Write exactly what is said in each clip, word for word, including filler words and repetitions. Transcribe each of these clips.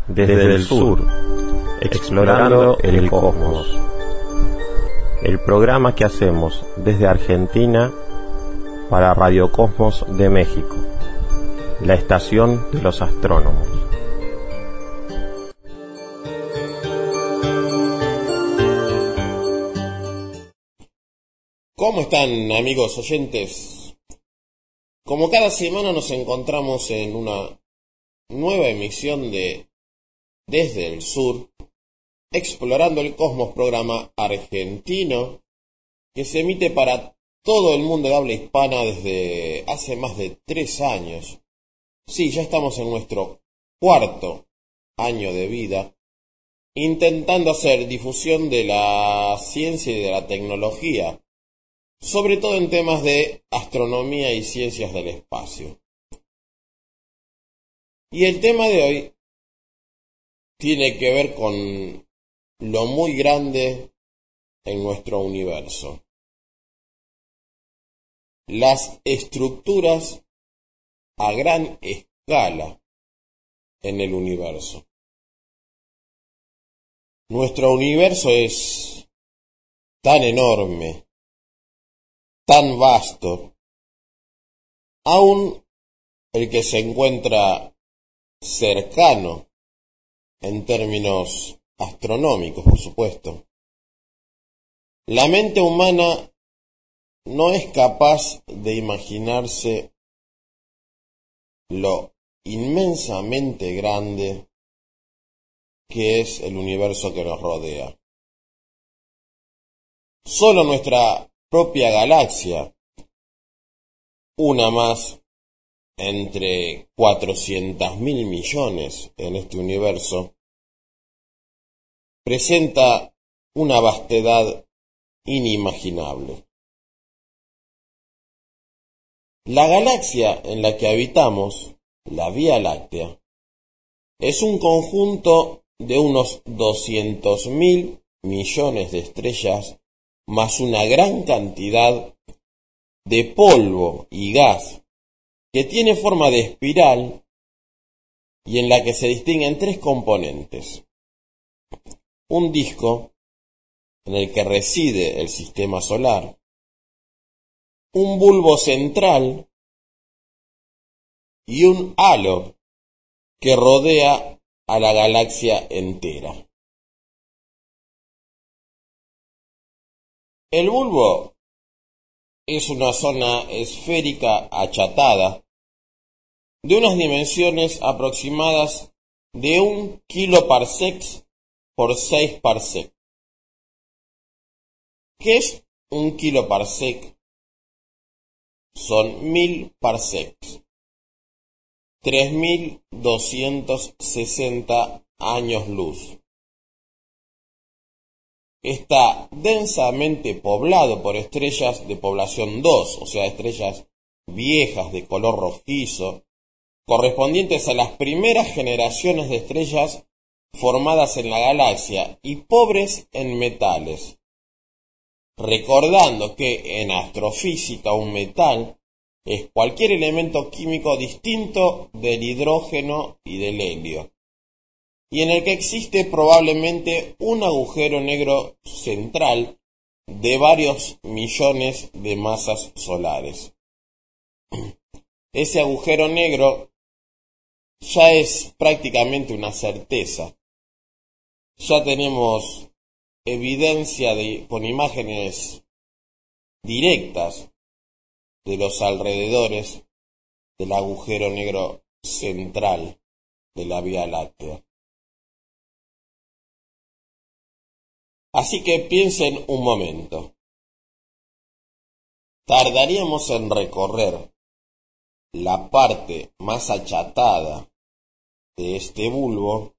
desde el sur, explorando el cosmos. El programa que hacemos desde Argentina para Radio Cosmos de México, la estación de los astrónomos. ¿Cómo están, amigos oyentes? Como cada semana nos encontramos en una nueva emisión de Desde el Sur, explorando el cosmos, programa argentino que se emite para todo el mundo de habla hispana desde hace más de tres años. Sí, ya estamos en nuestro cuarto año de vida, intentando hacer difusión de la ciencia y de la tecnología, sobre todo en temas de astronomía y ciencias del espacio. Y el tema de hoy tiene que ver con lo muy grande en nuestro universo. Las estructuras a gran escala en el universo. Nuestro universo es tan enorme, tan vasto, aún el que se encuentra cercano en términos astronómicos, por supuesto. La mente humana no es capaz de imaginarse lo inmensamente grande que es el universo que nos rodea. Solo nuestra propia galaxia, una más entre cuatrocientos mil millones en este universo, presenta una vastedad inimaginable. La galaxia en la que habitamos, la Vía Láctea, es un conjunto de unos doscientos mil millones de estrellas más una gran cantidad de polvo y gas que tiene forma de espiral y en la que se distinguen tres componentes. Un disco en el que reside el sistema solar, un bulbo central y un halo que rodea a la galaxia entera. El bulbo es una zona esférica achatada de unas dimensiones aproximadas de un kiloparsec por seis parsec. ¿Qué es un kiloparsec? Son mil parsecs, tres mil doscientos sesenta años luz. Está densamente poblado por estrellas de población dos, o sea, estrellas viejas de color rojizo, correspondientes a las primeras generaciones de estrellas formadas en la galaxia y pobres en metales. Recordando que en astrofísica un metal es cualquier elemento químico distinto del hidrógeno y del helio, y en el que existe probablemente un agujero negro central de varios millones de masas solares. Ese agujero negro ya es prácticamente una certeza. Ya tenemos evidencia de, con imágenes directas de los alrededores del agujero negro central de la Vía Láctea. Así que piensen un momento. Tardaríamos en recorrer la parte más achatada de este bulbo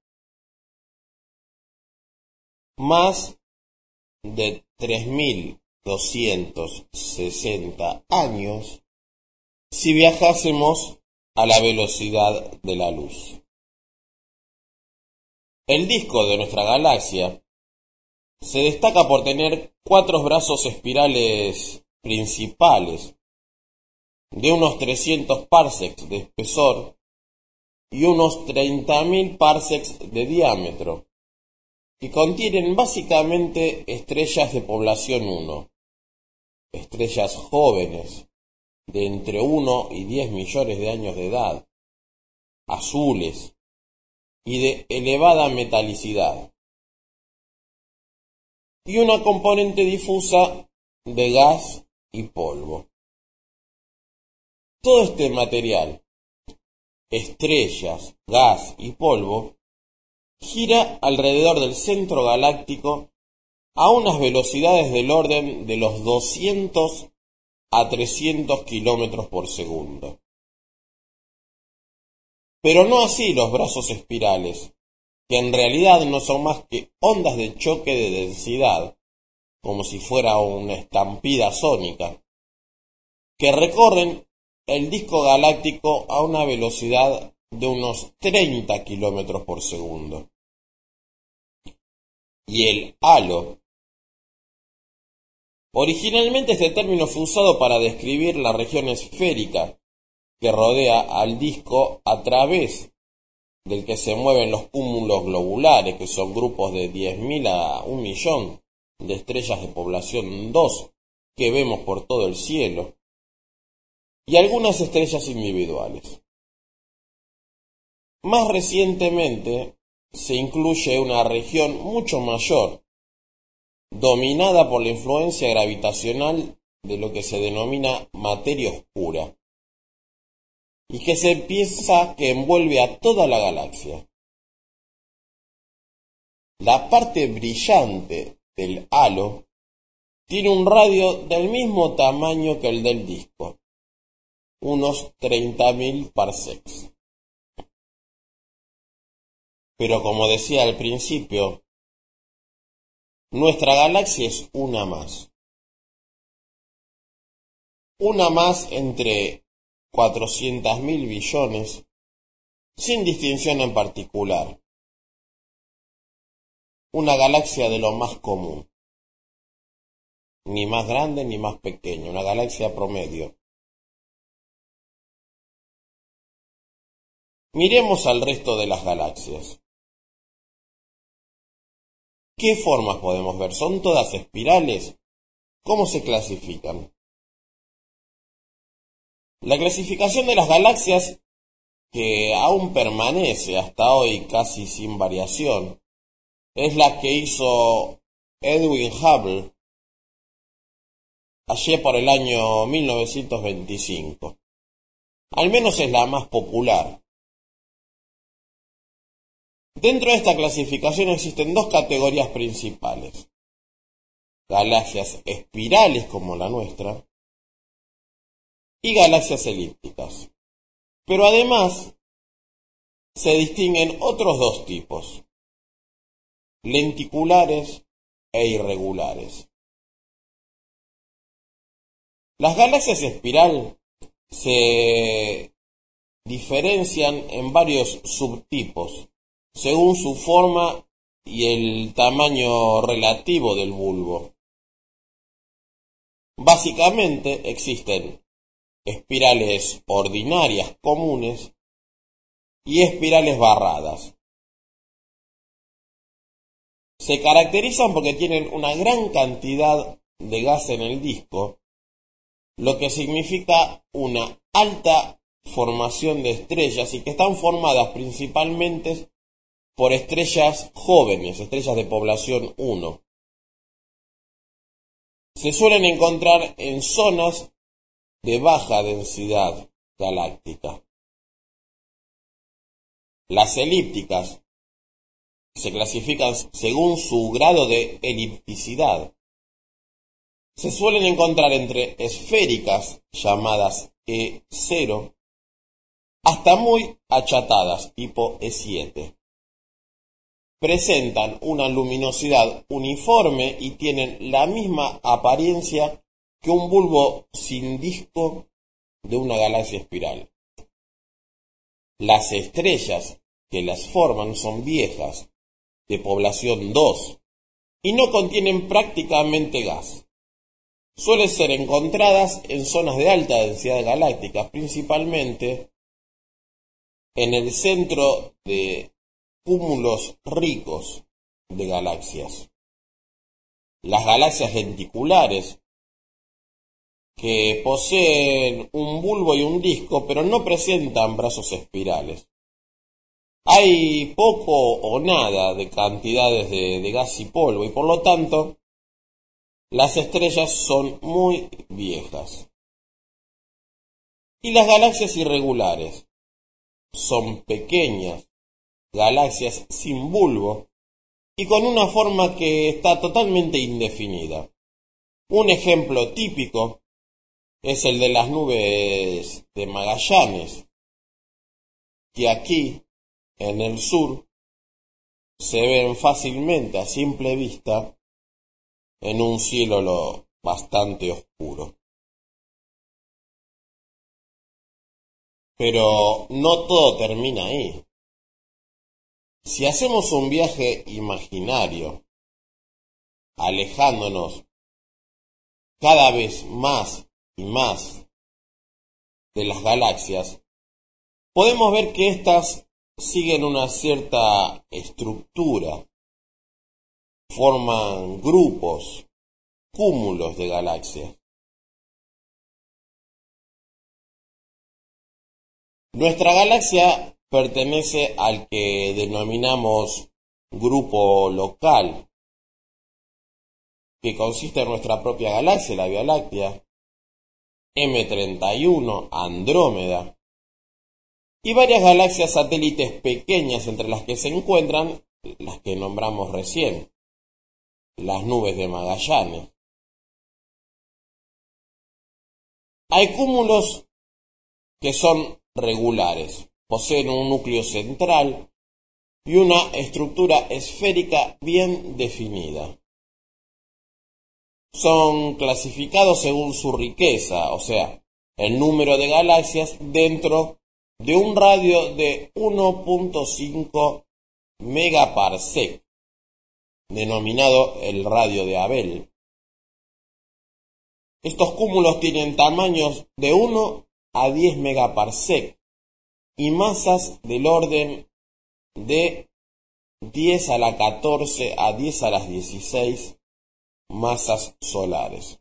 más de tres mil doscientos sesenta años si viajásemos a la velocidad de la luz. El disco de nuestra galaxia se destaca por tener cuatro brazos espirales principales de unos trescientos parsecs de espesor y unos treinta mil parsecs de diámetro, que contienen básicamente estrellas de población uno, estrellas jóvenes, de entre uno y diez millones de años de edad, azules y de elevada metalicidad, y una componente difusa de gas y polvo. Todo este material, estrellas, gas y polvo, gira alrededor del centro galáctico a unas velocidades del orden de los doscientos a trescientos kilómetros por segundo. Pero no así los brazos espirales, que en realidad no son más que ondas de choque de densidad, como si fuera una estampida sónica, que recorren el disco galáctico a una velocidad de unos treinta kilómetros por segundo. Y el halo. Originalmente este término fue usado para describir la región esférica que rodea al disco a través del que se mueven los cúmulos globulares, que son grupos de diez mil a un millón de estrellas de población dos que vemos por todo el cielo, y algunas estrellas individuales. Más recientemente se incluye una región mucho mayor, dominada por la influencia gravitacional de lo que se denomina materia oscura, y que se piensa que envuelve a toda la galaxia. La parte brillante del halo tiene un radio del mismo tamaño que el del disco, unos treinta mil parsecs. Pero como decía al principio, nuestra galaxia es una más. Una más entre cuatrocientos mil billones, sin distinción en particular. Una galaxia de lo más común. Ni más grande ni más pequeña, una galaxia promedio. Miremos al resto de las galaxias. ¿Qué formas podemos ver? ¿Son todas espirales? ¿Cómo se clasifican? La clasificación de las galaxias, que aún permanece hasta hoy casi sin variación, es la que hizo Edwin Hubble allí por el año mil novecientos veinticinco. Al menos es la más popular. Dentro de esta clasificación existen dos categorías principales: galaxias espirales como la nuestra y galaxias elípticas. Pero además se distinguen otros dos tipos: lenticulares e irregulares. Las galaxias espiral se diferencian en varios subtipos según su forma y el tamaño relativo del bulbo. Básicamente existen espirales ordinarias comunes y espirales barradas. Se caracterizan porque tienen una gran cantidad de gas en el disco, lo que significa una alta formación de estrellas y que están formadas principalmente por estrellas jóvenes, estrellas de población uno. Se suelen encontrar en zonas de baja densidad galáctica. Las elípticas se clasifican según su grado de elipticidad. Se suelen encontrar entre esféricas, llamadas E cero, hasta muy achatadas, tipo E siete. Presentan una luminosidad uniforme y tienen la misma apariencia que un bulbo sin disco de una galaxia espiral. Las estrellas que las forman son viejas, de población dos, y no contienen prácticamente gas. Suelen ser encontradas en zonas de alta densidad galáctica, principalmente en el centro de cúmulos ricos de galaxias. Las galaxias lenticulares, que poseen un bulbo y un disco, pero no presentan brazos espirales. Hay poco o nada de cantidades de, de gas y polvo, y por lo tanto, las estrellas son muy viejas. Y las galaxias irregulares son pequeñas galaxias sin bulbo y con una forma que está totalmente indefinida. Un ejemplo típico es el de las nubes de Magallanes, que aquí, en el sur, se ven fácilmente a simple vista en un cielo lo bastante oscuro. Pero no todo termina ahí. Si hacemos un viaje imaginario, alejándonos cada vez más y más de las galaxias, podemos ver que éstas siguen una cierta estructura, forman grupos, cúmulos de galaxias. Nuestra galaxia pertenece al que denominamos grupo local, que consiste en nuestra propia galaxia, la Vía Láctea, eme treinta y uno, Andrómeda, y varias galaxias satélites pequeñas entre las que se encuentran las que nombramos recién, las nubes de Magallanes. Hay cúmulos que son regulares, poseen un núcleo central y una estructura esférica bien definida. Son clasificados según su riqueza, o sea, el número de galaxias dentro de un radio de uno punto cinco megaparsec, denominado el radio de Abel. Estos cúmulos tienen tamaños de uno a diez megaparsec y masas del orden de diez a la catorce a diez a las dieciséis masas solares.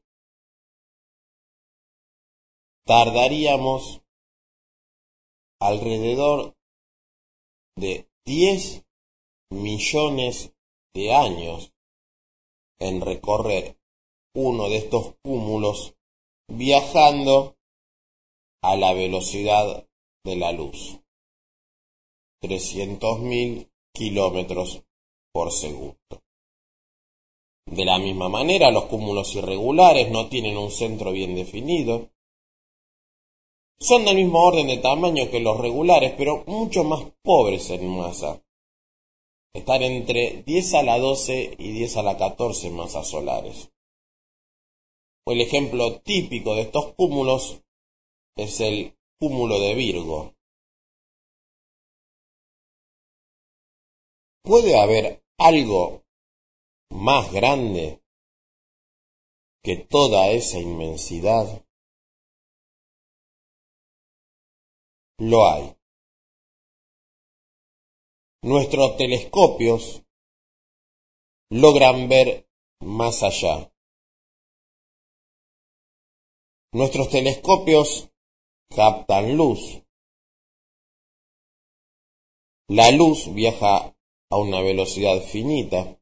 Tardaríamos alrededor de diez millones de años en recorrer uno de estos cúmulos viajando a la velocidad de la luz, trescientos mil kilómetros por segundo. De la misma manera, los cúmulos irregulares no tienen un centro bien definido. Son del mismo orden de tamaño que los regulares, pero mucho más pobres en masa. Están entre diez a la doce y diez a la catorce masas solares. El ejemplo típico de estos cúmulos es el cúmulo de Virgo. ¿Puede haber algo más grande que toda esa inmensidad? Lo hay. Nuestros telescopios logran ver más allá. Nuestros telescopios captan luz. La luz viaja a una velocidad finita.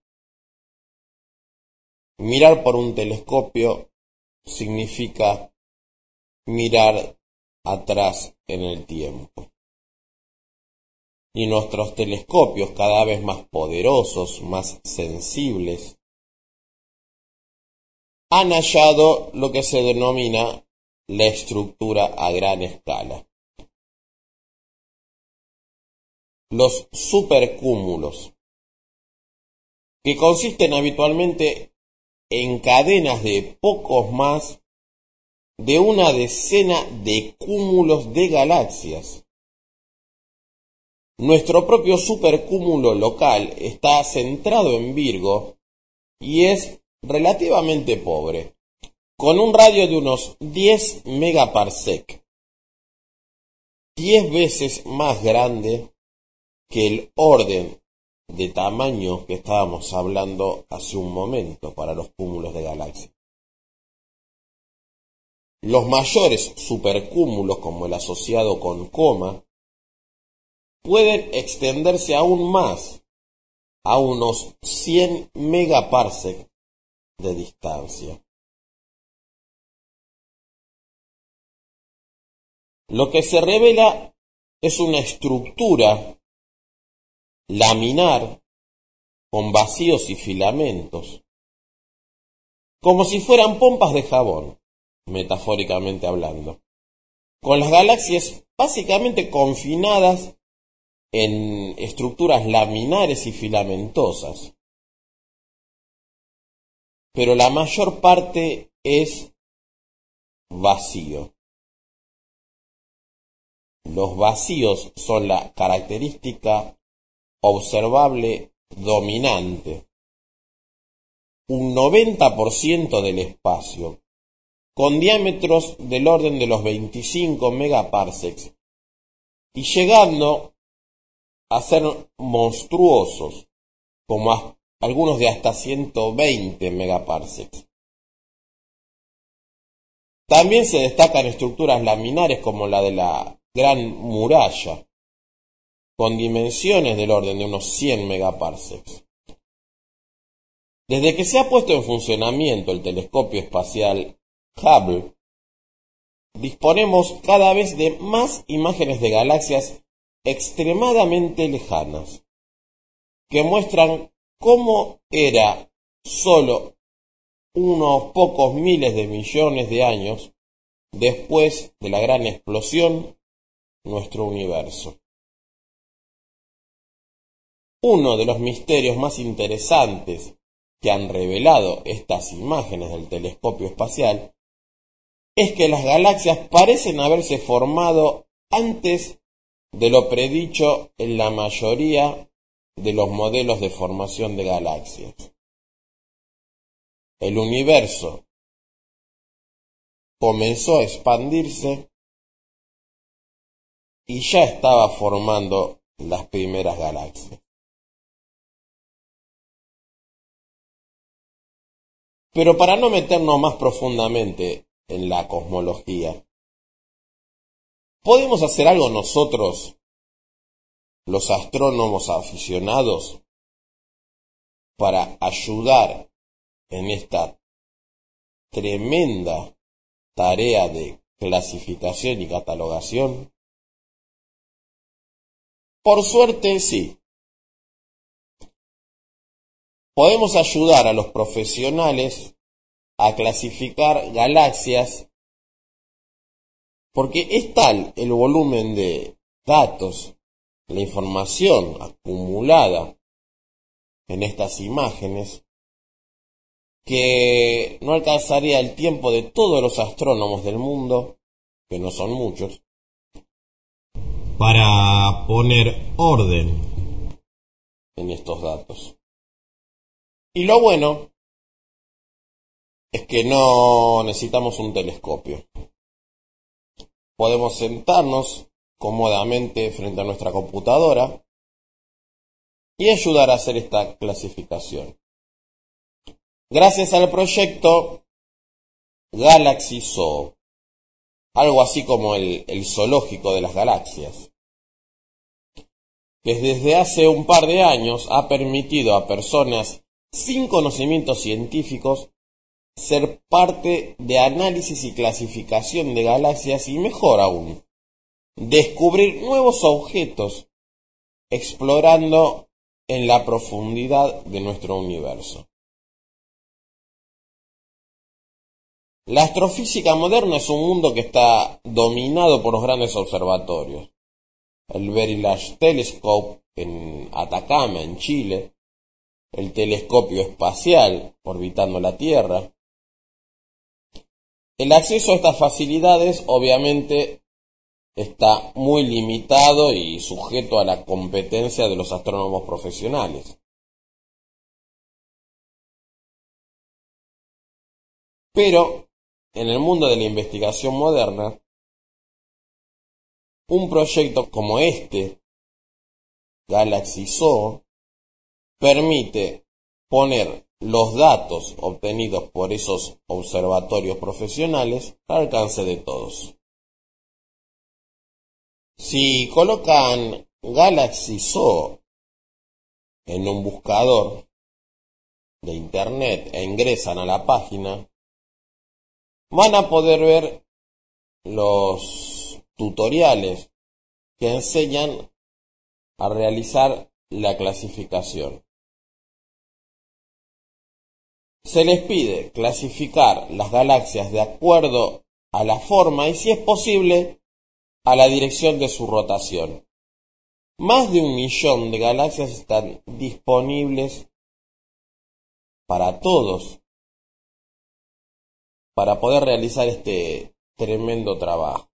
Mirar por un telescopio significa mirar atrás en el tiempo. Y nuestros telescopios, cada vez más poderosos, más sensibles, han hallado lo que se denomina la estructura a gran escala. Los supercúmulos, que consisten habitualmente en cadenas de pocos más de una decena de cúmulos de galaxias. Nuestro propio supercúmulo local está centrado en Virgo y es relativamente pobre, con un radio de unos diez megaparsec. diez veces más grande que el orden de tamaño que estábamos hablando hace un momento para los cúmulos de galaxias. Los mayores supercúmulos, como el asociado con Coma, pueden extenderse aún más, a unos cien megaparsecs de distancia. Lo que se revela es una estructura laminar con vacíos y filamentos, como si fueran pompas de jabón, metafóricamente hablando, con las galaxias básicamente confinadas en estructuras laminares y filamentosas. Pero la mayor parte es vacío. Los vacíos son la característica observable dominante. Un noventa por ciento del espacio, con diámetros del orden de los veinticinco megaparsecs, y llegando a ser monstruosos, como a algunos de hasta ciento veinte megaparsecs. También se destacan estructuras laminares como la de la Gran Muralla, con dimensiones del orden de unos cien megaparsecs. Desde que se ha puesto en funcionamiento el telescopio espacial Hubble, disponemos cada vez de más imágenes de galaxias extremadamente lejanas, que muestran cómo era solo unos pocos miles de millones de años después de la gran explosión nuestro universo. Uno de los misterios más interesantes que han revelado estas imágenes del telescopio espacial es que las galaxias parecen haberse formado antes de lo predicho en la mayoría de los modelos de formación de galaxias. El universo comenzó a expandirse y ya estaba formando las primeras galaxias. Pero para no meternos más profundamente en la cosmología, ¿podemos hacer algo nosotros, los astrónomos aficionados, para ayudar en esta tremenda tarea de clasificación y catalogación? Por suerte, sí. Podemos ayudar a los profesionales a clasificar galaxias porque es tal el volumen de datos, la información acumulada en estas imágenes, que no alcanzaría el tiempo de todos los astrónomos del mundo, que no son muchos, para poner orden en estos datos. Y lo bueno es que no necesitamos un telescopio. Podemos sentarnos cómodamente frente a nuestra computadora y ayudar a hacer esta clasificación. Gracias al proyecto Galaxy Zoo, algo así como el, el zoológico de las galaxias, que desde hace un par de años ha permitido a personas sin conocimientos científicos ser parte de análisis y clasificación de galaxias y, mejor aún, descubrir nuevos objetos explorando en la profundidad de nuestro universo. La astrofísica moderna es un mundo que está dominado por los grandes observatorios. El Very Large Telescope en Atacama, en Chile, el telescopio espacial orbitando la Tierra. El acceso a estas facilidades obviamente está muy limitado y sujeto a la competencia de los astrónomos profesionales. Pero en el mundo de la investigación moderna un proyecto como este, Galaxy Zoo, permite poner los datos obtenidos por esos observatorios profesionales al alcance de todos. Si colocan Galaxy Zoo en un buscador de internet e ingresan a la página, van a poder ver los tutoriales que enseñan a realizar la clasificación. Se les pide clasificar las galaxias de acuerdo a la forma y, si es posible, a la dirección de su rotación. Más de un millón de galaxias están disponibles para todos para poder realizar este tremendo trabajo.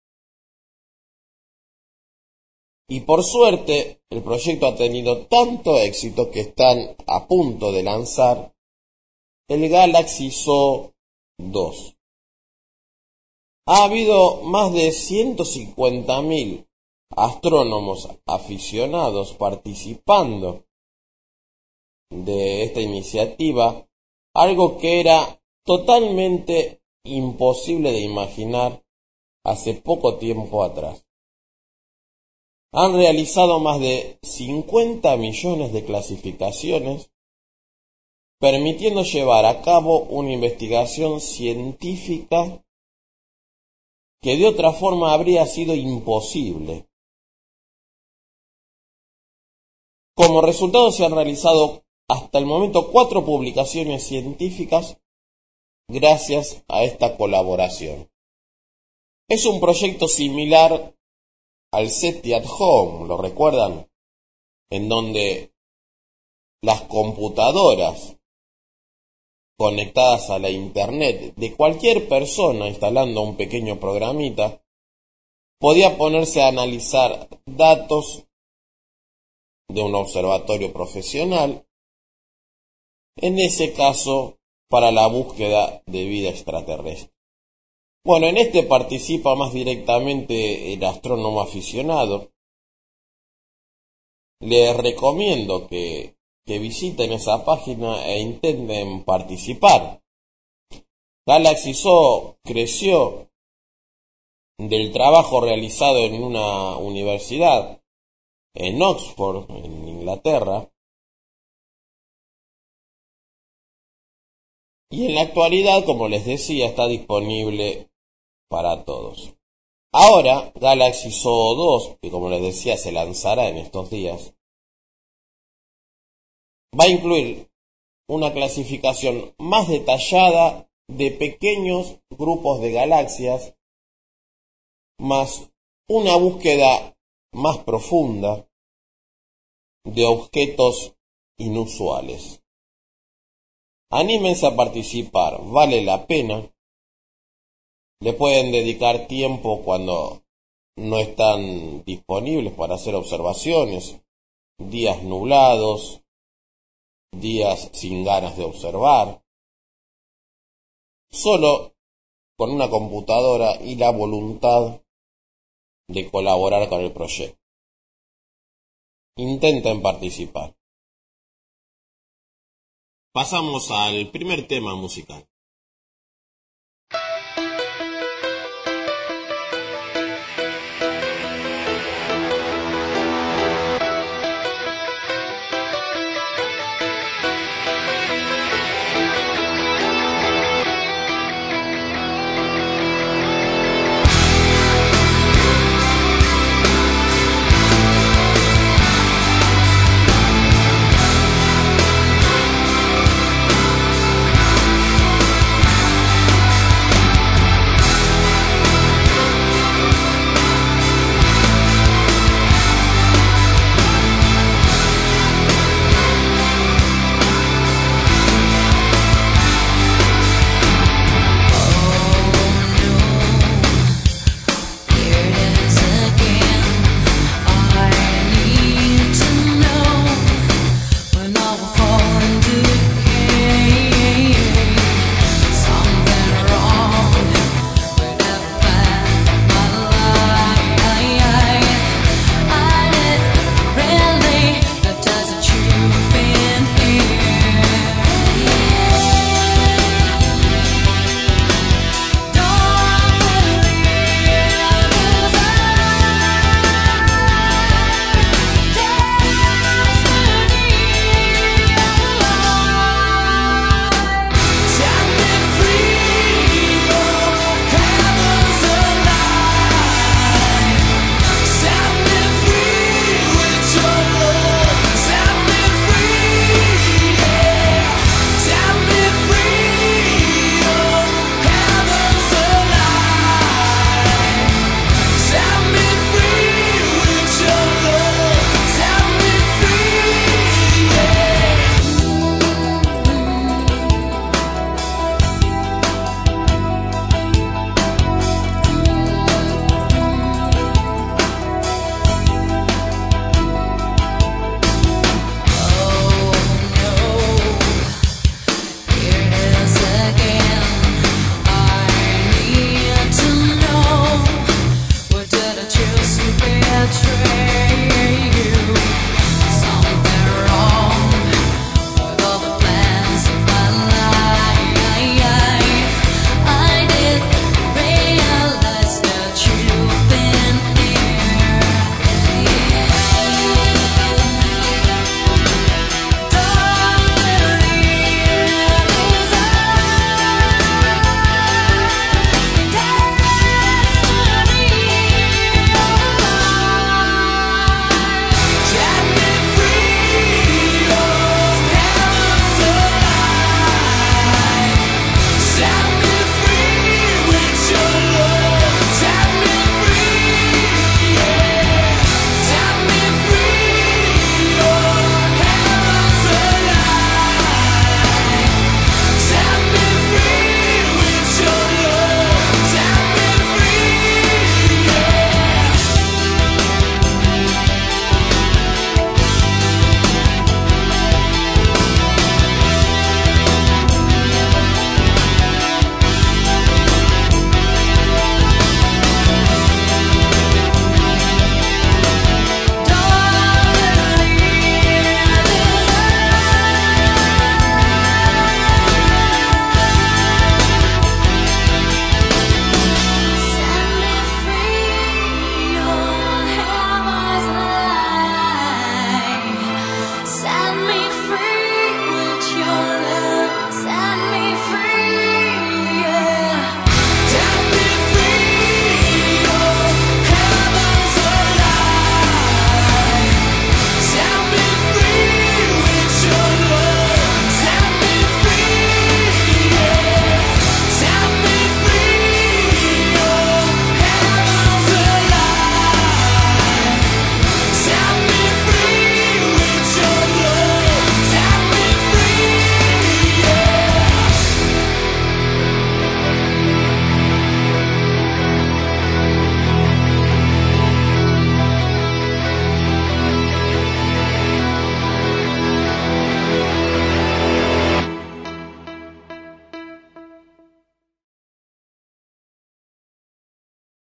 Y por suerte, el proyecto ha tenido tanto éxito que están a punto de lanzar el Galaxy Zoo dos. Ha habido más de ciento cincuenta mil astrónomos aficionados participando de esta iniciativa, algo que era totalmente imposible de imaginar hace poco tiempo atrás. Han realizado más de cincuenta millones de clasificaciones, permitiendo llevar a cabo una investigación científica que de otra forma habría sido imposible. Como resultado, se han realizado hasta el momento cuatro publicaciones científicas gracias a esta colaboración. Es un proyecto similar al SETI at Home, ¿lo recuerdan? En donde las computadoras conectadas a la internet de cualquier persona instalando un pequeño programita podía ponerse a analizar datos de un observatorio profesional, en ese caso para la búsqueda de vida extraterrestre. Bueno, en este participa más directamente el astrónomo aficionado. Les recomiendo que, que visiten esa página e intenten participar. Galaxy Zoo creció del trabajo realizado en una universidad en Oxford, en Inglaterra, y en la actualidad, como les decía, está disponible para todos. Ahora, Galaxy Zoo dos, que como les decía se lanzará en estos días, va a incluir una clasificación más detallada de pequeños grupos de galaxias, más una búsqueda más profunda de objetos inusuales. Anímense a participar, vale la pena. Le pueden dedicar tiempo cuando no están disponibles para hacer observaciones, días nublados, días sin ganas de observar. Solo con una computadora y la voluntad de colaborar con el proyecto. Intenten participar. Pasamos al primer tema musical.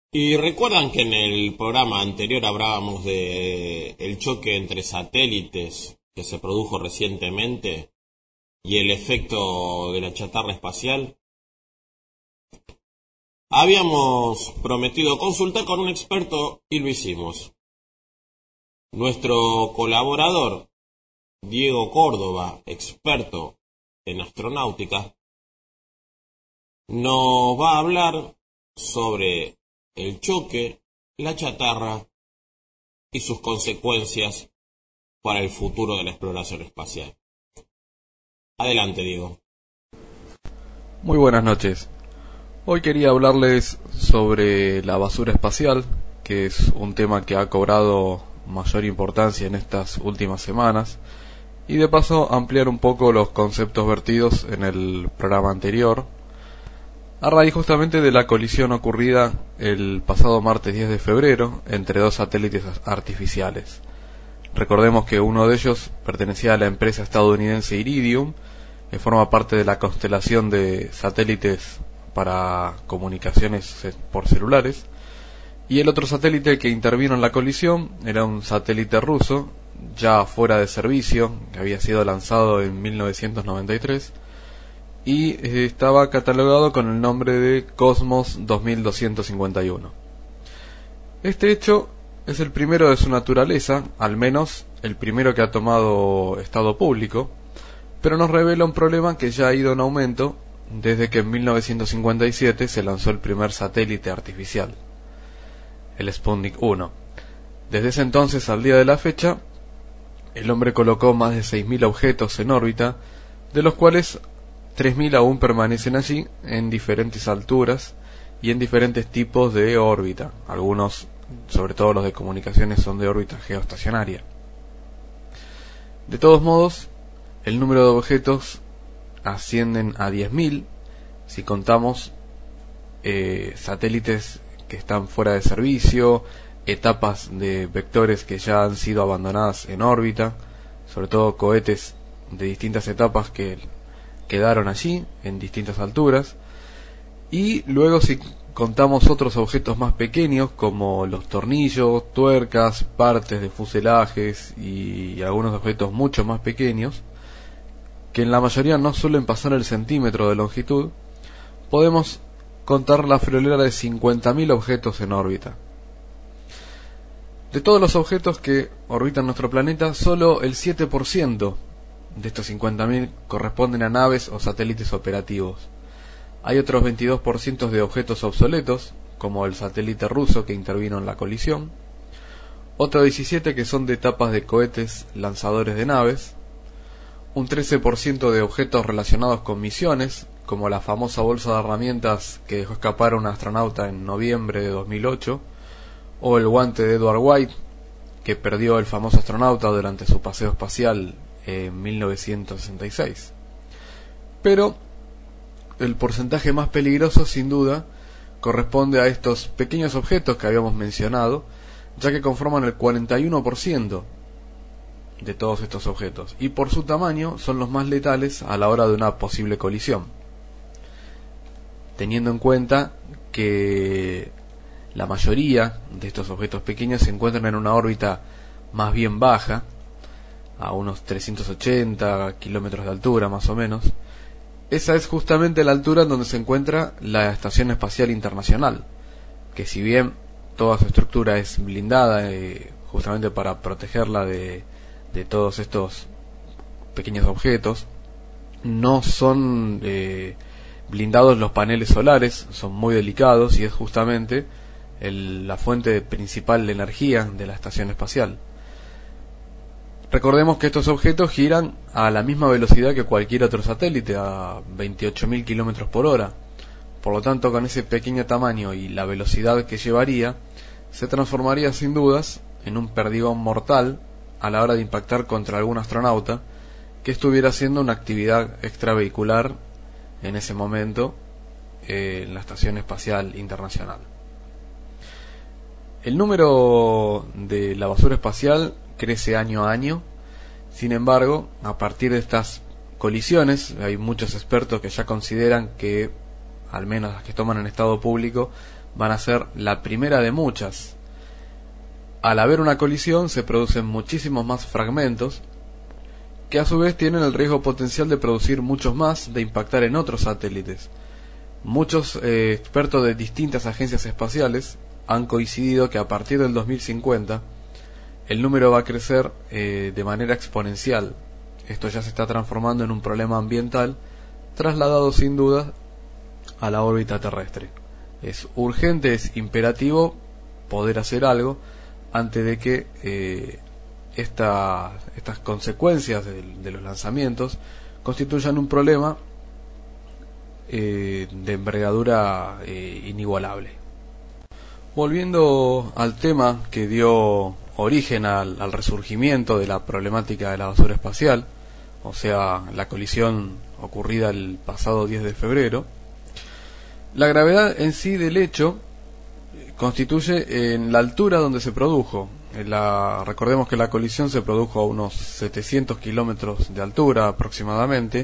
Y recuerdan que en el programa anterior hablábamos de el choque entre satélites que se produjo recientemente y el efecto de la chatarra espacial. Habíamos prometido consultar con un experto y lo hicimos. Nuestro colaborador, Diego Córdoba, experto en astronáutica, nos va a hablar sobre el choque, la chatarra y sus consecuencias para el futuro de la exploración espacial. Adelante, Diego. Muy buenas noches. Hoy quería hablarles sobre la basura espacial, que es un tema que ha cobrado mayor importancia en estas últimas semanas, y de paso ampliar un poco los conceptos vertidos en el programa anterior, a raíz justamente de la colisión ocurrida el pasado martes diez de febrero entre dos satélites artificiales. Recordemos que uno de ellos pertenecía a la empresa estadounidense Iridium, que forma parte de la constelación de satélites para comunicaciones por celulares, y el otro satélite que intervino en la colisión era un satélite ruso, ya fuera de servicio, que había sido lanzado en mil novecientos noventa y tres, y eh, estaba catalogado con el nombre de Cosmos dos mil doscientos cincuenta y uno. Este hecho es el primero de su naturaleza, al menos el primero que ha tomado estado público, pero nos revela un problema que ya ha ido en aumento desde que en mil novecientos cincuenta y siete se lanzó el primer satélite artificial, el Sputnik uno. Desde ese entonces al día de la fecha, el hombre colocó más de seis mil objetos en órbita, de los cuales tres mil aún permanecen allí en diferentes alturas y en diferentes tipos de órbita. Algunos, sobre todo los de comunicaciones, son de órbita geoestacionaria. De todos modos, el número de objetos ascienden a diez mil si contamos eh, satélites que están fuera de servicio, etapas de vectores que ya han sido abandonadas en órbita, sobre todo cohetes de distintas etapas que quedaron allí en distintas alturas, y luego si contamos otros objetos más pequeños como los tornillos, tuercas, partes de fuselajes y algunos objetos mucho más pequeños, que en la mayoría no suelen pasar el centímetro de longitud, podemos contar la friolera de cincuenta mil objetos en órbita. De todos los objetos que orbitan nuestro planeta, solo el siete por ciento de estos cincuenta mil corresponden a naves o satélites operativos. Hay otros veintidós por ciento de objetos obsoletos, como el satélite ruso que intervino en la colisión, otro diecisiete por ciento que son de etapas de cohetes lanzadores de naves, un trece por ciento de objetos relacionados con misiones, como la famosa bolsa de herramientas que dejó escapar un astronauta en noviembre de dos mil ocho, o el guante de Edward White, que perdió el famoso astronauta durante su paseo espacial en mil novecientos sesenta y seis. Pero el porcentaje más peligroso, sin duda, corresponde a estos pequeños objetos que habíamos mencionado, ya que conforman el cuarenta y uno por ciento de todos estos objetos, y por su tamaño son los más letales a la hora de una posible colisión, teniendo en cuenta que la mayoría de estos objetos pequeños se encuentran en una órbita más bien baja, a unos trescientos ochenta kilómetros de altura más o menos. Esa es justamente la altura en donde se encuentra la Estación Espacial Internacional, que si bien toda su estructura es blindada eh, justamente para protegerla de de todos estos pequeños objetos, no son eh, blindados los paneles solares, son muy delicados y es justamente el, la fuente principal de energía de la estación espacial. Recordemos que estos objetos giran a la misma velocidad que cualquier otro satélite, a veintiocho mil kilómetros por hora. Por lo tanto, con ese pequeño tamaño y la velocidad que llevaría, se transformaría sin dudas en un perdigón mortal a la hora de impactar contra algún astronauta que estuviera haciendo una actividad extravehicular en ese momento eh, en la Estación Espacial Internacional. El número de la basura espacial crece año a año. Sin embargo, a partir de estas colisiones, hay muchos expertos que ya consideran que, al menos las que toman en estado público, van a ser la primera de muchas. Al haber una colisión se producen muchísimos más fragmentos, que a su vez tienen el riesgo potencial de producir muchos más, de impactar en otros satélites. Muchos eh, expertos de distintas agencias espaciales han coincidido que a partir del dos mil cincuenta el número va a crecer eh, de manera exponencial. Esto ya se está transformando en un problema ambiental, trasladado sin duda a la órbita terrestre. Es urgente, es imperativo poder hacer algo antes de que eh, esta, estas consecuencias de, de los lanzamientos constituyan un problema eh, de envergadura eh, inigualable. Volviendo al tema que dio origen al, al resurgimiento de la problemática de la basura espacial, o sea, la colisión ocurrida el pasado diez de febrero, la gravedad en sí del hecho constituye en la altura donde se produjo. La, recordemos que la colisión se produjo a unos setecientos kilómetros de altura aproximadamente,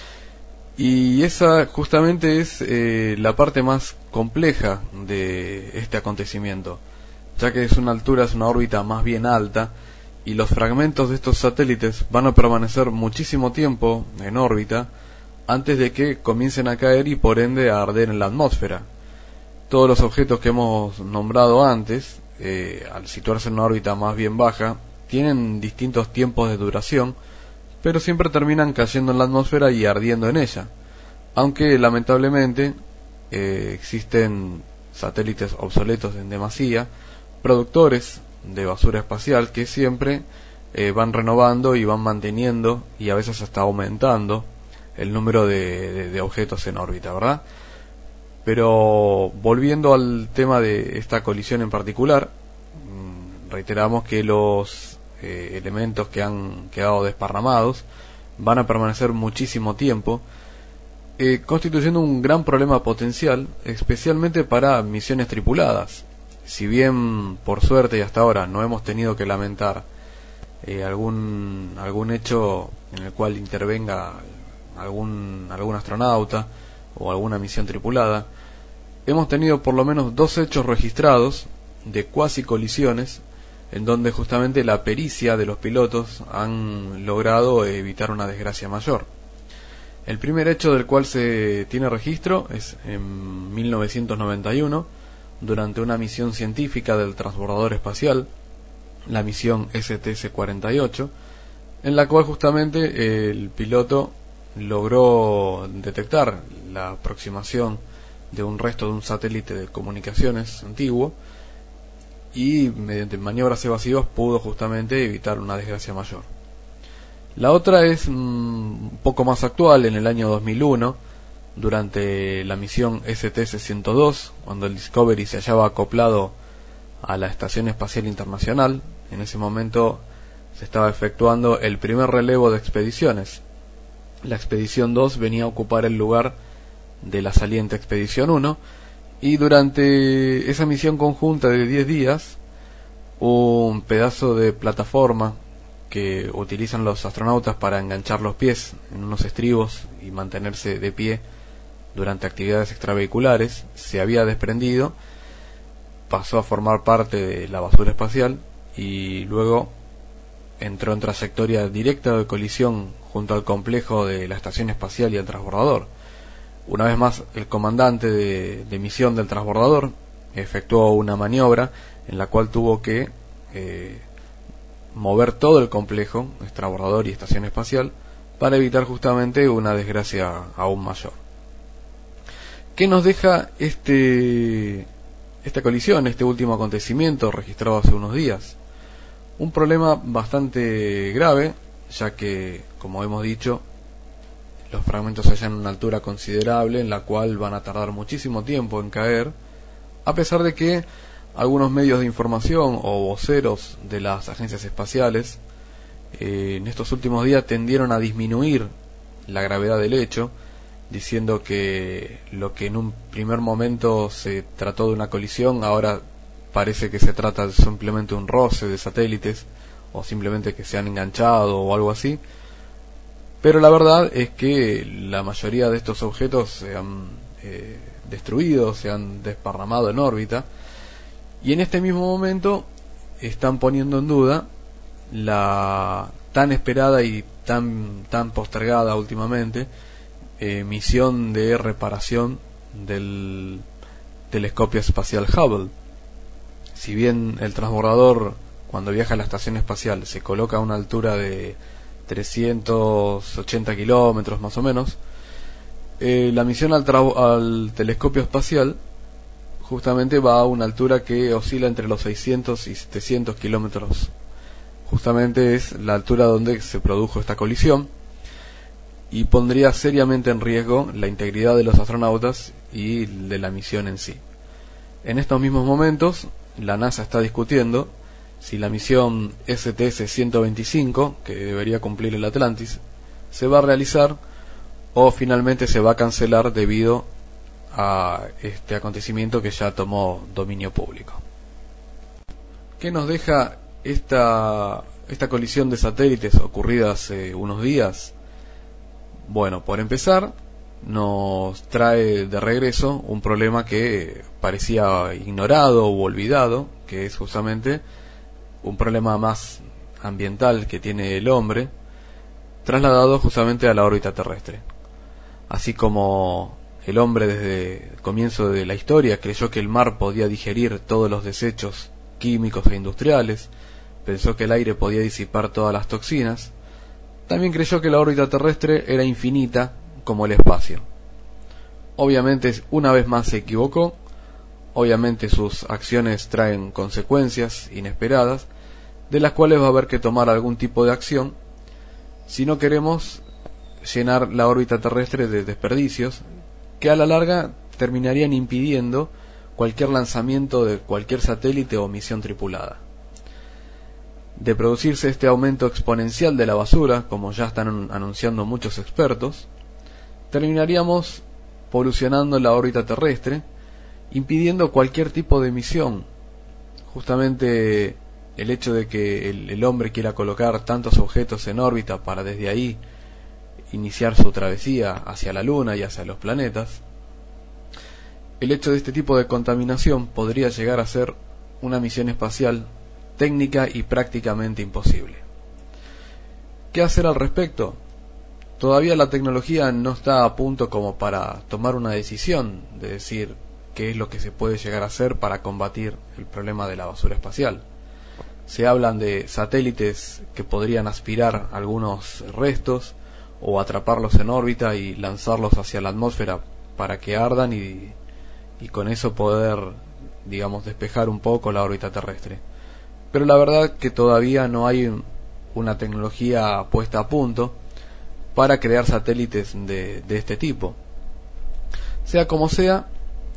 y esa justamente es eh, la parte más compleja de este acontecimiento, ya que es una altura, es una órbita más bien alta, y los fragmentos de estos satélites van a permanecer muchísimo tiempo en órbita antes de que comiencen a caer y por ende a arder en la atmósfera. Todos los objetos que hemos nombrado antes, eh, al situarse en una órbita más bien baja, tienen distintos tiempos de duración, pero siempre terminan cayendo en la atmósfera y ardiendo en ella, aunque lamentablemente eh, existen satélites obsoletos en demasía, productores de basura espacial que siempre eh, van renovando y van manteniendo y a veces hasta aumentando el número de, de, de objetos en órbita, ¿verdad? Pero volviendo al tema de esta colisión en particular, mmm, reiteramos que los eh, elementos que han quedado desparramados van a permanecer muchísimo tiempo, eh, constituyendo un gran problema potencial, especialmente para misiones tripuladas. Si bien por suerte y hasta ahora no hemos tenido que lamentar eh, algún algún hecho en el cual intervenga algún algún astronauta o alguna misión tripulada, hemos tenido por lo menos dos hechos registrados de cuasi colisiones en donde justamente la pericia de los pilotos han logrado evitar una desgracia mayor. El primer hecho del cual se tiene registro es en mil novecientos noventa y uno, durante una misión científica del transbordador espacial, la misión S T S cuarenta y ocho, en la cual justamente el piloto logró detectar la aproximación de un resto de un satélite de comunicaciones antiguo y mediante maniobras evasivas pudo justamente evitar una desgracia mayor. La otra es mmm, un poco más actual, en el año dos mil uno, durante la misión S T S ciento dos, cuando el Discovery se hallaba acoplado a la Estación Espacial Internacional. En ese momento se estaba efectuando el primer relevo de expediciones. La expedición dos venía a ocupar el lugar de la saliente expedición uno, y durante esa misión conjunta de diez días, un pedazo de plataforma que utilizan los astronautas para enganchar los pies en unos estribos y mantenerse de pie durante actividades extravehiculares se había desprendido, pasó a formar parte de la basura espacial y luego entró en trayectoria directa de colisión junto al complejo de la estación espacial y el transbordador. Una vez más, el comandante de, de misión del transbordador efectuó una maniobra en la cual tuvo que eh, mover todo el complejo, transbordador y estación espacial, para evitar justamente una desgracia aún mayor. ¿Qué nos deja este esta colisión, este último acontecimiento registrado hace unos días? Un problema bastante grave, ya que, como hemos dicho, los fragmentos se hallan a una altura considerable en la cual van a tardar muchísimo tiempo en caer, a pesar de que algunos medios de información o voceros de las agencias espaciales eh, en estos últimos días tendieron a disminuir la gravedad del hecho, diciendo que lo que en un primer momento se trató de una colisión, ahora parece que se trata simplemente de un roce de satélites, o simplemente que se han enganchado o algo así. Pero la verdad es que la mayoría de estos objetos se han eh, destruido, se han desparramado en órbita, y en este mismo momento están poniendo en duda la tan esperada y tan, tan postergada últimamente eh, misión de reparación del telescopio espacial Hubble. Si bien el transbordador, cuando viaja a la estación espacial, se coloca a una altura de trescientos ochenta kilómetros más o menos, eh, la misión al, al telescopio espacial justamente va a una altura que oscila entre los seiscientos y setecientos kilómetros. Justamente es la altura donde se produjo esta colisión y pondría seriamente en riesgo la integridad de los astronautas y de la misión en sí. En estos mismos momentos, la NASA está discutiendo si la misión S T S ciento veinticinco, que debería cumplir el Atlantis, se va a realizar o finalmente se va a cancelar debido a este acontecimiento que ya tomó dominio público. ¿Qué nos deja esta, esta colisión de satélites ocurrida hace unos días? Bueno, por empezar, nos trae de regreso un problema que parecía ignorado u olvidado, que es justamente un problema más ambiental que tiene el hombre, trasladado justamente a la órbita terrestre. Así como el hombre desde el comienzo de la historia creyó que el mar podía digerir todos los desechos químicos e industriales, pensó que el aire podía disipar todas las toxinas, también creyó que la órbita terrestre era infinita como el espacio. Obviamente, una vez más se equivocó, obviamente sus acciones traen consecuencias inesperadas, de las cuales va a haber que tomar algún tipo de acción si no queremos llenar la órbita terrestre de desperdicios que a la larga terminarían impidiendo cualquier lanzamiento de cualquier satélite o misión tripulada. De producirse este aumento exponencial de la basura, como ya están anunciando muchos expertos, terminaríamos polucionando la órbita terrestre, impidiendo cualquier tipo de misión. Justamente el hecho de que el, el hombre quiera colocar tantos objetos en órbita para desde ahí iniciar su travesía hacia la Luna y hacia los planetas, el hecho de este tipo de contaminación podría llegar a ser una misión espacial técnica y prácticamente imposible. ¿Qué hacer al respecto? Todavía la tecnología no está a punto como para tomar una decisión de decir qué es lo que se puede llegar a hacer para combatir el problema de la basura espacial. Se hablan de satélites que podrían aspirar algunos restos o atraparlos en órbita y lanzarlos hacia la atmósfera para que ardan y, y con eso poder, digamos, despejar un poco la órbita terrestre. Pero la verdad que todavía no hay una tecnología puesta a punto para crear satélites de, de este tipo. Sea como sea,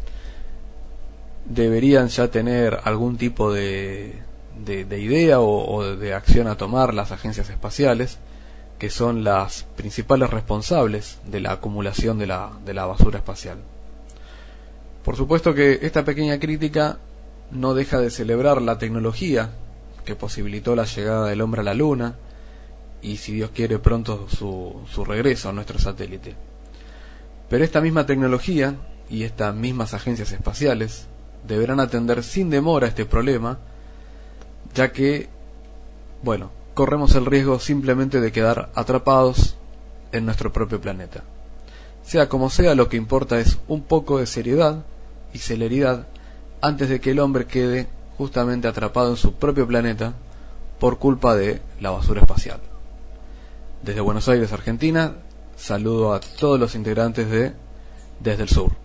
deberían ya tener algún tipo de, de, de idea o, o de acción a tomar las agencias espaciales, que son las principales responsables de la acumulación de la, de la basura espacial. Por supuesto que esta pequeña crítica no deja de celebrar la tecnología que posibilitó la llegada del hombre a la Luna y, si Dios quiere, pronto su, su regreso a nuestro satélite. Pero esta misma tecnología y estas mismas agencias espaciales deberán atender sin demora este problema, ya que, bueno, corremos el riesgo simplemente de quedar atrapados en nuestro propio planeta. Sea como sea, lo que importa es un poco de seriedad y celeridad antes de que el hombre quede justamente atrapado en su propio planeta por culpa de la basura espacial. Desde Buenos Aires, Argentina, saludo a todos los integrantes de Desde el Sur.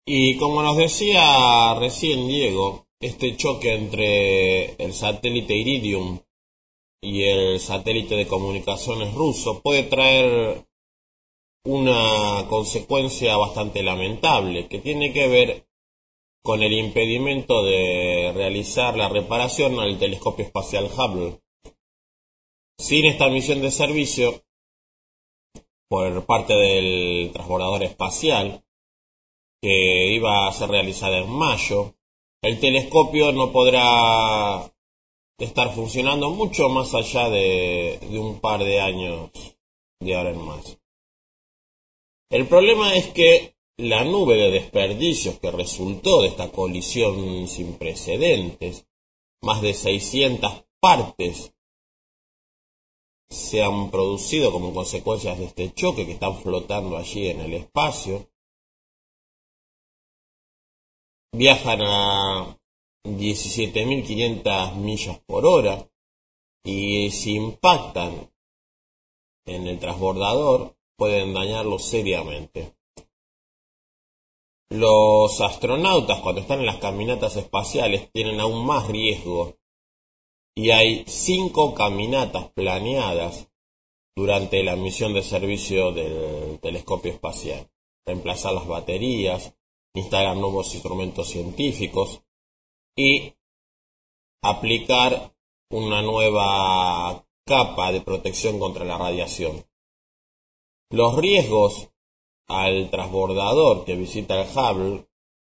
Y como nos decía recién Diego, este choque entre el satélite Iridium y el satélite de comunicaciones ruso puede traer una consecuencia bastante lamentable, que tiene que ver con el impedimento de realizar la reparación al telescopio espacial Hubble. Sin esta misión de servicio por parte del transbordador espacial, que iba a ser realizada en mayo, el telescopio no podrá estar funcionando mucho más allá de, de un par de años de ahora en más. El problema es que la nube de desperdicios que resultó de esta colisión sin precedentes, más de seiscientas partes se han producido como consecuencias de este choque, que están flotando allí en el espacio. Viajan a diecisiete mil quinientas millas por hora y si impactan en el transbordador pueden dañarlo seriamente. Los astronautas, cuando están en las caminatas espaciales, tienen aún más riesgo y hay cinco caminatas planeadas durante la misión de servicio del telescopio espacial. Reemplazar las baterías, instalar nuevos instrumentos científicos y aplicar una nueva capa de protección contra la radiación. Los riesgos al transbordador que visita el Hubble,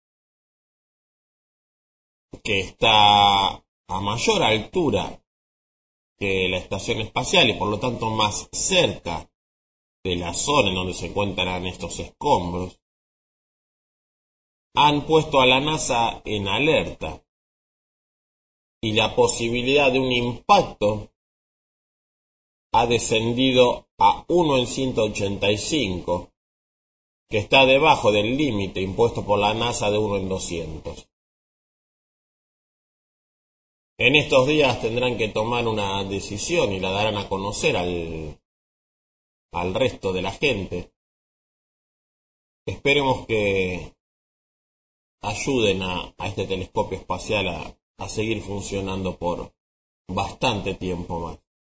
que está a mayor altura que la estación espacial y por lo tanto más cerca de la zona en donde se encuentran estos escombros, han puesto a la NASA en alerta y la posibilidad de un impacto ha descendido a uno en ciento ochenta y cinco, que está debajo del límite impuesto por la NASA de uno en doscientos. En estos días tendrán que tomar una decisión y la darán a conocer al, al resto de la gente. Esperemos que ayuden a, a este telescopio espacial a, a seguir funcionando por bastante tiempo más.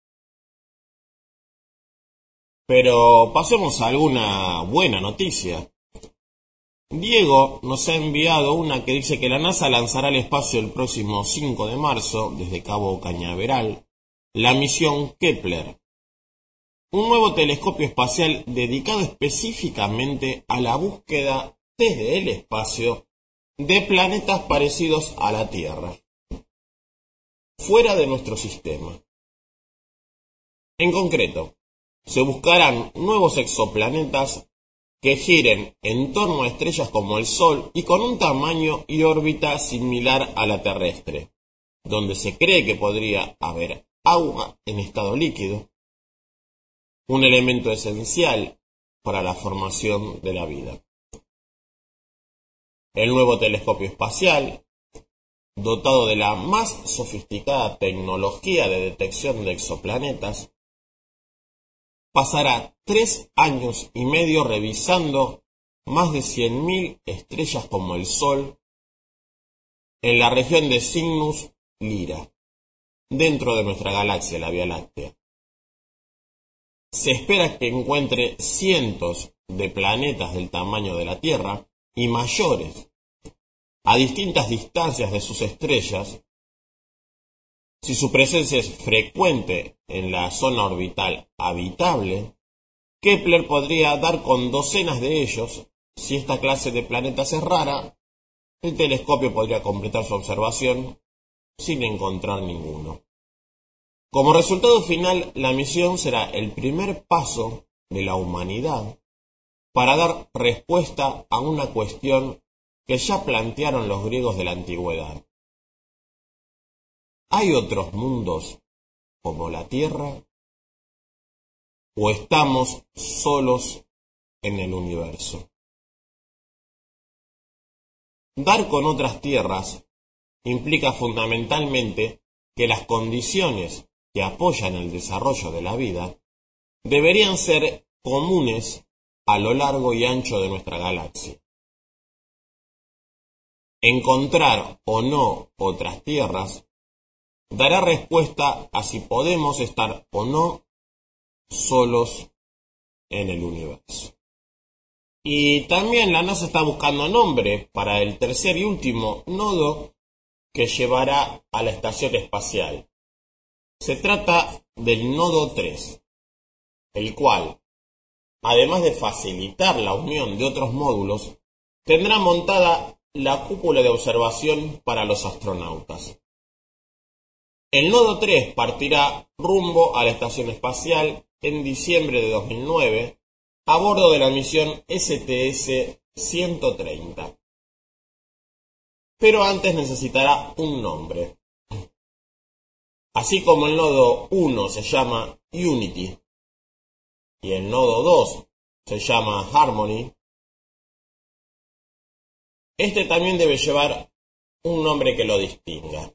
Pero pasemos a alguna buena noticia. Diego nos ha enviado una que dice que la NASA lanzará al espacio el próximo cinco de marzo, desde Cabo Cañaveral, la misión Kepler, un nuevo telescopio espacial dedicado específicamente a la búsqueda desde el espacio de planetas parecidos a la Tierra, fuera de nuestro sistema. En concreto, se buscarán nuevos exoplanetas que giren en torno a estrellas como el Sol y con un tamaño y órbita similar a la terrestre, donde se cree que podría haber agua en estado líquido, un elemento esencial para la formación de la vida. El nuevo telescopio espacial, dotado de la más sofisticada tecnología de detección de exoplanetas, pasará tres años y medio revisando más de cien mil estrellas como el Sol en la región de Cygnus Lyra, dentro de nuestra galaxia, la Vía Láctea. Se espera que encuentre cientos de planetas del tamaño de la Tierra y mayores, a distintas distancias de sus estrellas. Si su presencia es frecuente en la zona orbital habitable, Kepler podría dar con docenas de ellos. Si esta clase de planetas es rara, el telescopio podría completar su observación sin encontrar ninguno. Como resultado final, la misión será el primer paso de la humanidad para dar respuesta a una cuestión que ya plantearon los griegos de la antigüedad. ¿Hay otros mundos como la Tierra? ¿O estamos solos en el universo? Dar con otras tierras implica fundamentalmente que las condiciones que apoyan el desarrollo de la vida deberían ser comunes a lo largo y ancho de nuestra galaxia. encontrar o no otras tierras, dará respuesta a si podemos estar o no solos en el universo. Y también la NASA está buscando nombre para el tercer y último nodo que llevará a la estación espacial. Se trata del nodo tres, el cual, además de facilitar la unión de otros módulos, tendrá montada la cúpula de observación para los astronautas. El nodo tres partirá rumbo a la estación espacial en diciembre de dos mil nueve a bordo de la misión S T S ciento treinta. Pero antes necesitará un nombre. Así como el nodo uno se llama Unity y el nodo dos se llama Harmony, este también debe llevar un nombre que lo distinga.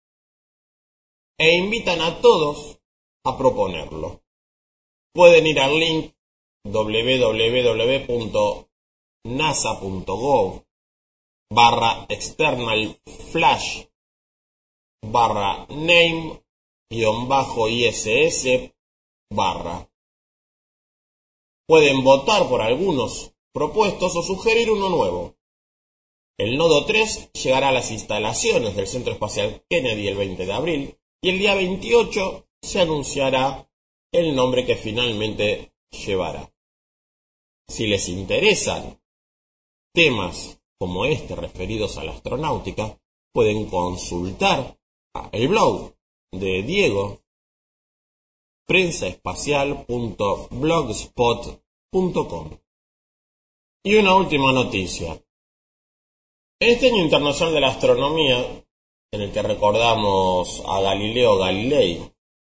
E invitan a todos a proponerlo. Pueden ir al link doble u doble u doble u punto nasa punto gov barra external flash barra name guión bajo iss barra. Pueden votar por algunos propuestos o sugerir uno nuevo. El nodo tres llegará a las instalaciones del Centro Espacial Kennedy el veinte de abril y el día veintiocho se anunciará el nombre que finalmente llevará. Si les interesan temas como este referidos a la astronáutica, pueden consultar el blog de Diego, prensaespacial punto blogspot punto com. Y una última noticia. En este año internacional de la astronomía, en el que recordamos a Galileo Galilei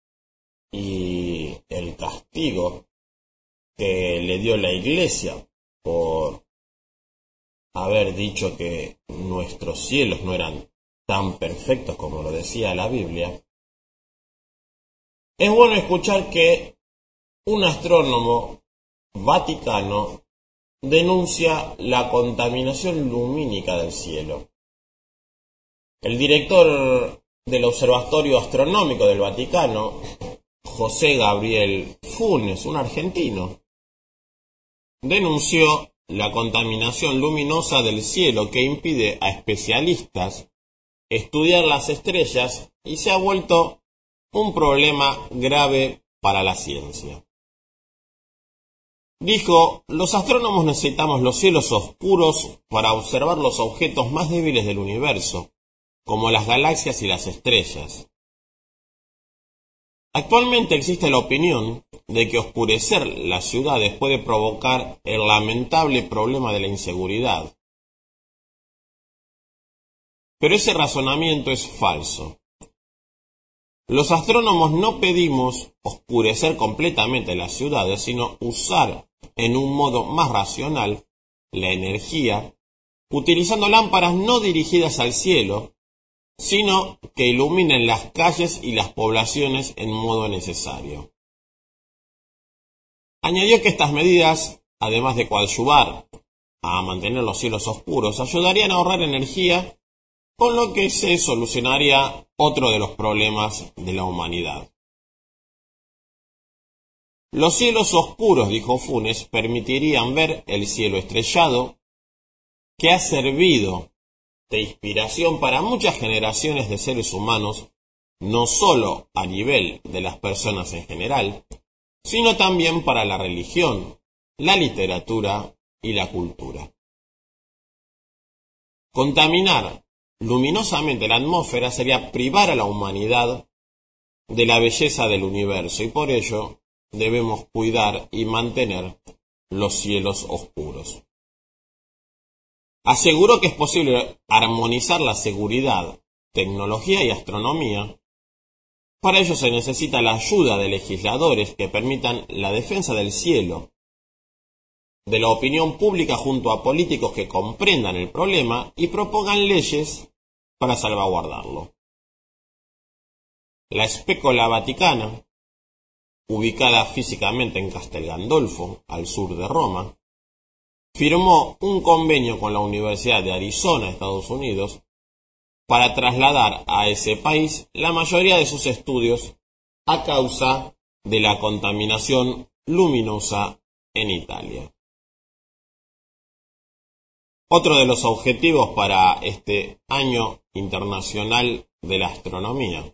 y el castigo que le dio la Iglesia por haber dicho que nuestros cielos no eran tan perfectos como lo decía la Biblia, es bueno escuchar que un astrónomo vaticano denuncia la contaminación lumínica del cielo. El director del Observatorio Astronómico del Vaticano, José Gabriel Funes, un argentino, denunció la contaminación luminosa del cielo que impide a especialistas estudiar las estrellas y se ha vuelto un problema grave para la ciencia. Dijo, los astrónomos necesitamos los cielos oscuros para observar los objetos más débiles del universo, como las galaxias y las estrellas. Actualmente existe la opinión de que oscurecer las ciudades puede provocar el lamentable problema de la inseguridad. Pero ese razonamiento es falso. Los astrónomos no pedimos oscurecer completamente las ciudades, sino usar en un modo más racional la energía, utilizando lámparas no dirigidas al cielo, sino que iluminen las calles y las poblaciones en modo necesario. Añadió que estas medidas, además de coadyuvar a mantener los cielos oscuros, ayudarían a ahorrar energía, con lo que se solucionaría otro de los problemas de la humanidad. Los cielos oscuros, dijo Funes, permitirían ver el cielo estrellado, que ha servido de inspiración para muchas generaciones de seres humanos, no solo a nivel de las personas en general, sino también para la religión, la literatura y la cultura. Contaminar luminosamente la atmósfera sería privar a la humanidad de la belleza del universo y por ello debemos cuidar y mantener los cielos oscuros. Aseguró que es posible armonizar la seguridad, tecnología y astronomía. Para ello se necesita la ayuda de legisladores que permitan la defensa del cielo, de la opinión pública junto a políticos que comprendan el problema y propongan leyes para salvaguardarlo. La Spécola Vaticana, ubicada físicamente en Castel Gandolfo, al sur de Roma, firmó un convenio con la Universidad de Arizona, Estados Unidos, para trasladar a ese país la mayoría de sus estudios a causa de la contaminación luminosa en Italia. Otro de los objetivos para este Año Internacional de la Astronomía: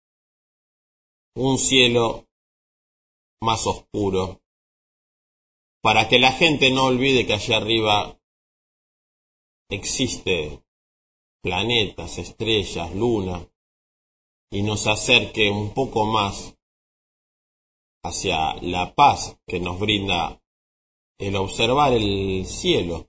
un cielo más oscuro, para que la gente no olvide que allá arriba existe planetas, estrellas, luna, y nos acerque un poco más hacia la paz que nos brinda el observar el cielo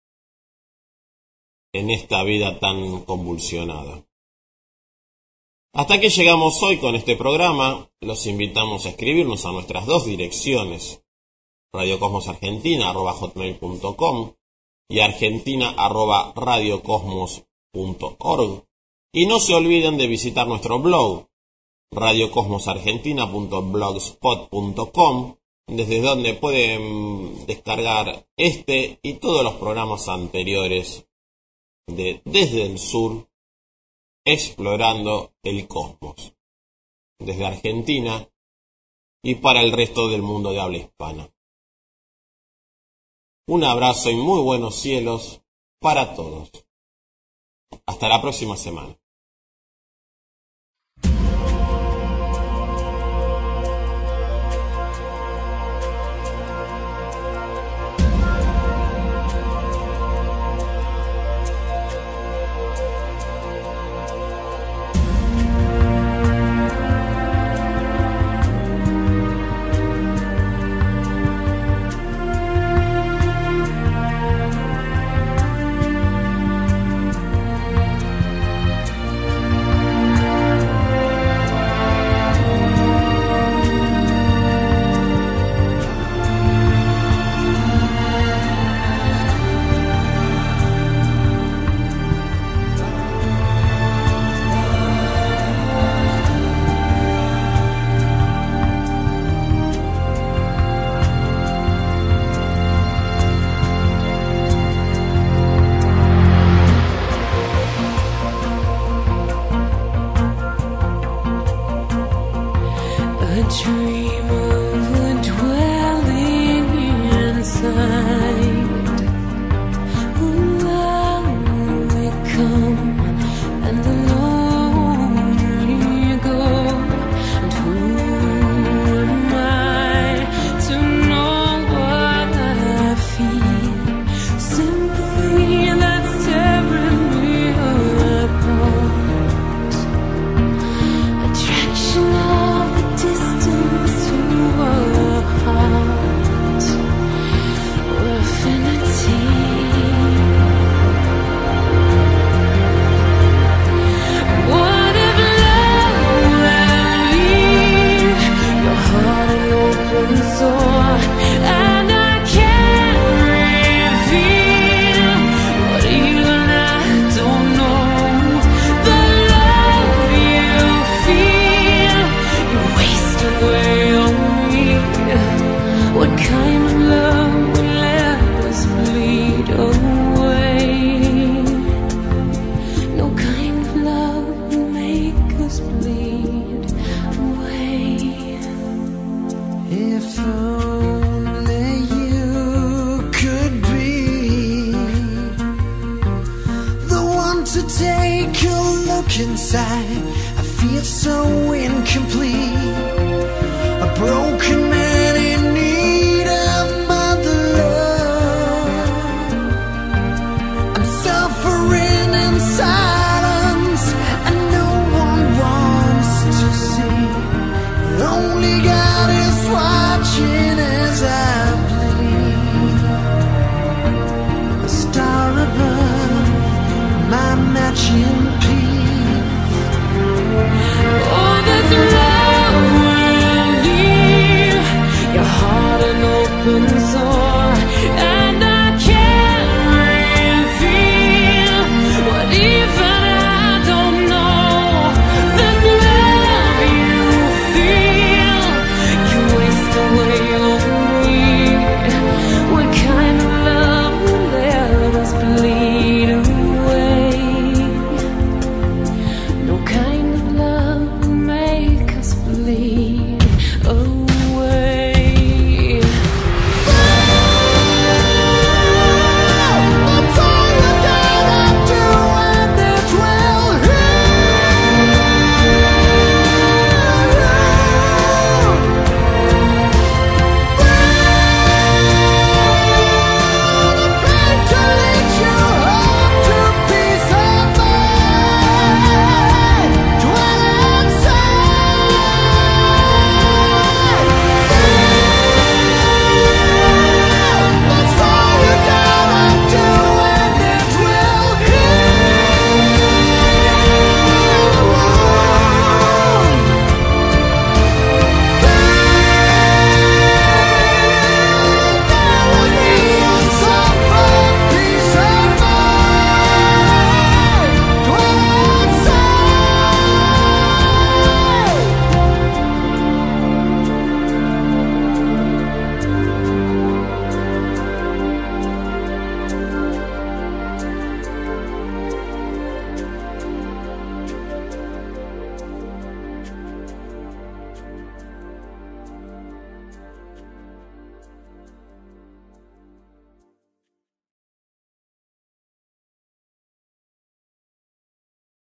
en esta vida tan convulsionada. Hasta aquí llegamos hoy con este programa. Los invitamos a escribirnos a nuestras dos direcciones: radiocosmosargentina arroba hotmail punto com y argentina arroba radiocosmos punto org. Y no se olviden de visitar nuestro blog radiocosmosargentina punto blogspot punto com, desde donde pueden descargar este y todos los programas anteriores de Desde el Sur, explorando el cosmos, desde Argentina y para el resto del mundo de habla hispana. Un abrazo y muy buenos cielos para todos. Hasta la próxima semana. Inside, I feel so incomplete. A broken